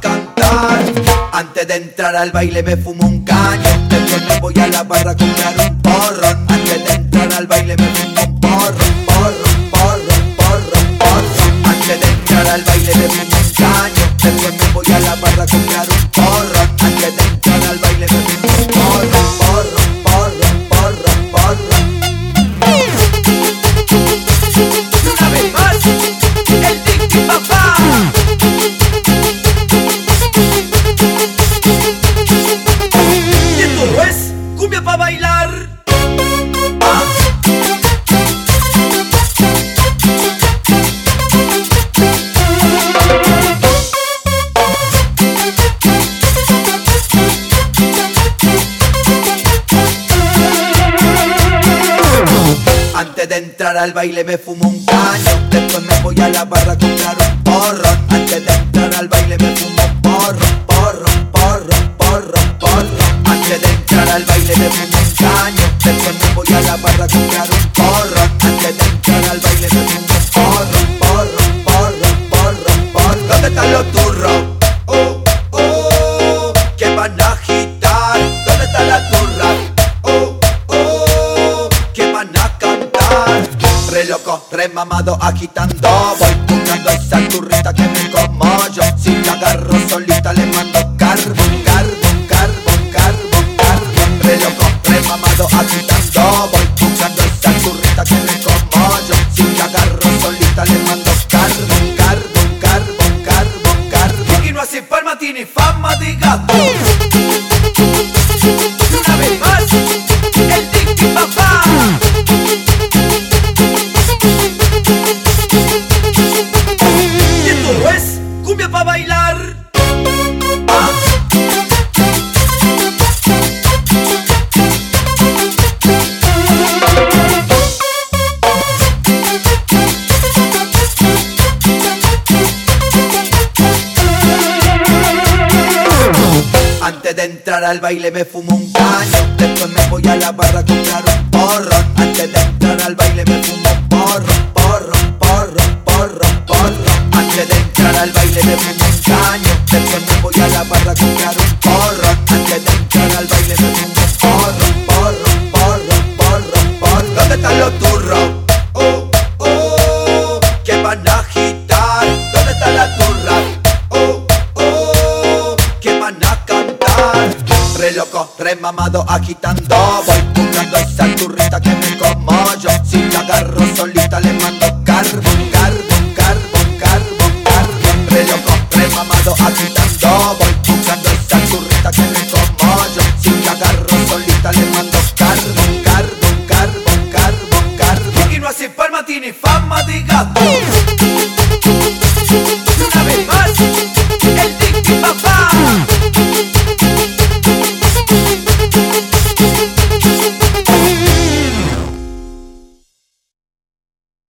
cantar. Antes de entrar al baile me fumo un caño, después me voy a la barra a comprar un porro. Antes de entrar al baile me fumo un porro, porro, porro, porro, porro. Antes de entrar al baile me fumo un caño, después me voy a la barra a comprar un porro. Antes de entrar al baile me fumo un porro, porro, porro, porro, porro. Y una vez más, el Tiki Papá. Y esto es cumbia pa' bailar. Antes de entrar al baile me fumo un caño, después me voy a la barra a comprar un porro. Antes de entrar al baile me fumo un porro, porro, porro, porro, porro. Antes de entrar al baile me fumo un caño, después me voy a la barra a comprar un porro. Antes de entrar al baile me fumo un porro, porro, porro, porro, porro. ¿Dónde están los turros? Oh, oh, que van a agitar. ¿Dónde está la turra? Oh, oh, que van a cantar. Re loco, re mamado, agitando. Voy buscando esa turrita que me como yo. Si la agarro solita le mando carbón, carbón, carbón, carbón, carbón. Re loco, re mamado, agitando. Voy buscando esa turrita que me como yo. Si la agarro solita le mando carbón, carbón, carbón, carbón, carbón. Y no hace palma, tiene fama de gato. Y una vez más, el Tiki Papá. Y esto es cumbia pa' bailar. Antes de entrar al baile me fumo un caño, después me voy a la barra a comprar un porro. Antes de entrar al baile me fumo un porro, porro, porro, porro, porro. Antes de entrar al baile me fumo un caño, después me voy a la barra a comprar un porro. Antes de entrar al baile me fumo un porro, porro, porro, porro, porro. ¿Dónde están los turros? Oh, oh, que van a agitar. ¿Dónde está la turra? Oh, oh, que van a cantar. Re loco, re mamado, agitando. Voy buscando esa turrita que me como yo. Si